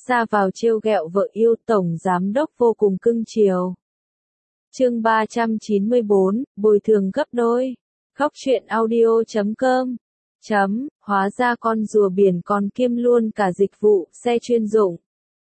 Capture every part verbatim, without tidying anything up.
ra vào trêu ghẹo vợ yêu, tổng giám đốc vô cùng cưng chiều. Chương ba trăm chín mươi bốn, bồi thường gấp đôi. Khóc chuyện audio chấm com. Chấm, hóa ra con rùa biển còn kiêm luôn cả dịch vụ xe chuyên dụng.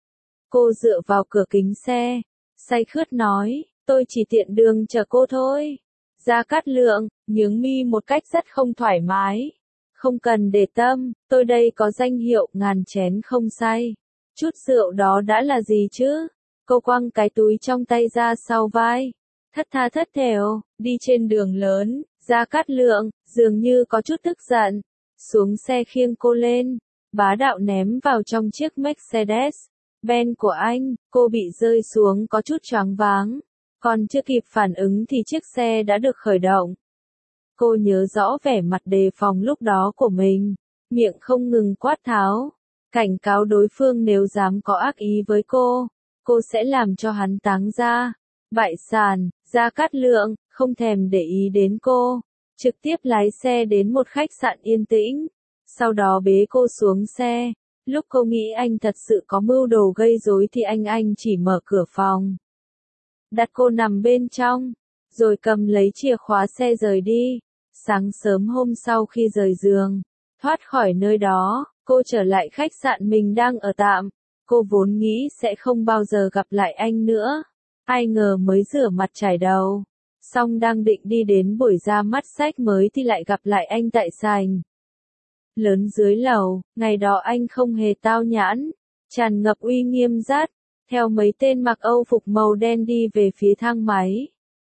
Cô dựa vào cửa kính xe, say khướt nói, tôi chỉ tiện đường chờ cô thôi. Gia Cát Lượng nhướng mi một cách rất không thoải mái. Không cần để tâm, tôi đây có danh hiệu ngàn chén không say. Chút rượu đó đã là gì chứ? Cô quăng cái túi trong tay ra sau vai. Thất tha thất thểu, đi trên đường lớn, Gia Cát Lượng dường như có chút tức giận. Xuống xe khiêng cô lên, bá đạo ném vào trong chiếc Mercedes Benz của anh, cô bị rơi xuống có chút choáng váng. Còn chưa kịp phản ứng thì chiếc xe đã được khởi động. Cô nhớ rõ vẻ mặt đề phòng lúc đó của mình, miệng không ngừng quát tháo, cảnh cáo đối phương nếu dám có ác ý với cô, cô sẽ làm cho hắn táng ra, bại sản. Gia Cát Lượng không thèm để ý đến cô, trực tiếp lái xe đến một khách sạn yên tĩnh, sau đó bế cô xuống xe. Lúc cô nghĩ anh thật sự có mưu đồ gây rối thì anh anh chỉ mở cửa phòng, đặt cô nằm bên trong, rồi cầm lấy chìa khóa xe rời đi. Sáng sớm hôm sau khi rời giường, thoát khỏi nơi đó, cô trở lại khách sạn mình đang ở tạm. Cô vốn nghĩ sẽ không bao giờ gặp lại anh nữa. Ai ngờ mới rửa mặt chải đầu, xong đang định đi đến buổi ra mắt sách mới thì lại gặp lại anh tại sảnh lớn dưới lầu. Ngày đó anh không hề tao nhãn, tràn ngập uy nghiêm dắt, theo mấy tên mặc Âu phục màu đen đi về phía thang máy.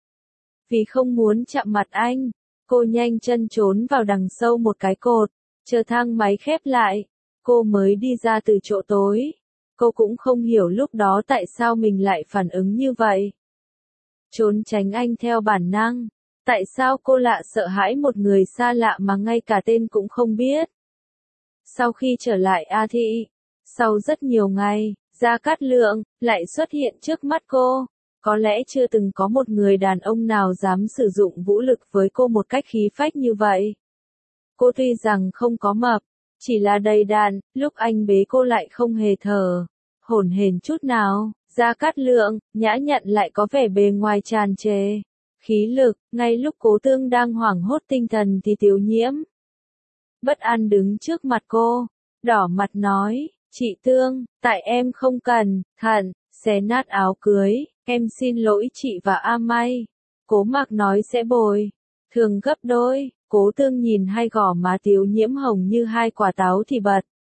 Vì không muốn chạm mặt anh, cô nhanh chân trốn vào đằng sâu một cái cột, chờ thang máy khép lại, cô mới đi ra từ chỗ tối. Cô cũng không hiểu lúc đó tại sao mình lại phản ứng như vậy. Trốn tránh anh theo bản năng. Tại sao cô lạ sợ hãi một người xa lạ mà ngay cả tên cũng không biết? Sau khi trở lại A Thị, sau rất nhiều ngày, Gia Cát Lượng lại xuất hiện trước mắt cô. Có lẽ chưa từng có một người đàn ông nào dám sử dụng vũ lực với cô một cách khí phách như vậy. Cô tuy rằng không có mập, chỉ là đầy đặn, lúc anh bế cô lại không hề thở hổn hển chút nào. Gia Cát Lượng nhã nhặn lại có vẻ bề ngoài tràn trề khí lực. Ngay lúc Cố Tương đang hoảng hốt tinh thần thì Tiểu Nhiễm bất an đứng trước mặt cô, đỏ mặt nói, chị Tương, tại em không cần thận xé nát áo cưới, em xin lỗi chị và A May. Cố Mạc nói sẽ bồi thường gấp đôi. Cố Tương nhìn hai gò má Tiểu Nhiễm hồng như hai quả táo thì bật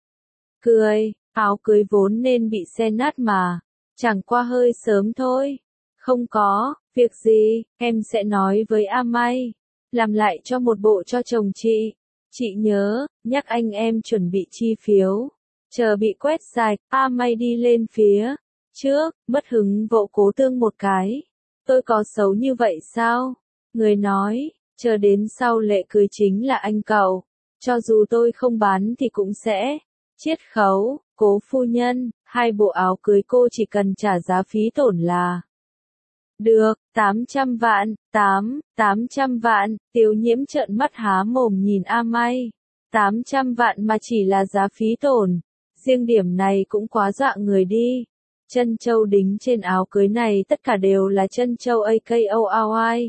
cười. Áo cưới vốn nên bị xé nát mà, chẳng qua hơi sớm thôi. Không có việc gì, em sẽ nói với A May, làm lại cho một bộ cho chồng chị. Chị nhớ nhắc anh em chuẩn bị chi phiếu, chờ bị quét sạch. A May đi lên phía trước, mất hứng vỗ Cố Tương một cái. Tôi có xấu như vậy sao? Người nói, chờ đến sau lễ cưới chính là anh cậu. Cho dù tôi không bán thì cũng sẽ chiết khấu. Cố phu nhân, hai bộ áo cưới cô chỉ cần trả giá phí tổn là được. Tám trăm vạn. Tám, tám trăm vạn. Tiểu Nhiễm trợn mắt há mồm nhìn A May. Tám trăm vạn mà chỉ là giá phí tổn. Riêng điểm này cũng quá dọa người đi. Chân châu đính trên áo cưới này tất cả đều là chân châu a ca o rờ i.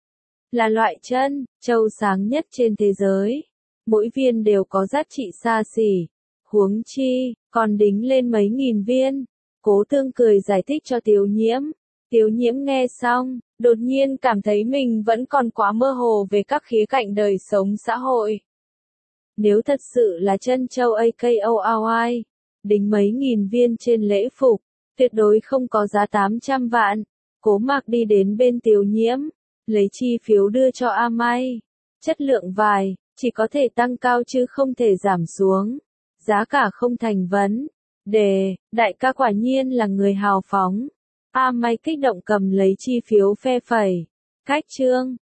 Là loại chân châu sáng nhất trên thế giới. Mỗi viên đều có giá trị xa xỉ. Huống chi, còn đính lên mấy nghìn viên. Cố Tương cười giải thích cho Tiểu Nhiễm. Tiểu Nhiễm nghe xong, đột nhiên cảm thấy mình vẫn còn quá mơ hồ về các khía cạnh đời sống xã hội. Nếu thật sự là chân châu a ca o rờ i, đính mấy nghìn viên trên lễ phục, tuyệt đối không có giá tám trăm vạn. Cố Mạc đi đến bên Tiểu Nhiễm, lấy chi phiếu đưa cho A May. Chất lượng vải chỉ có thể tăng cao chứ không thể giảm xuống. Giá cả không thành vấn đề, đại ca quả nhiên là người hào phóng. A May kích động cầm lấy chi phiếu phe phẩy. Cách trương,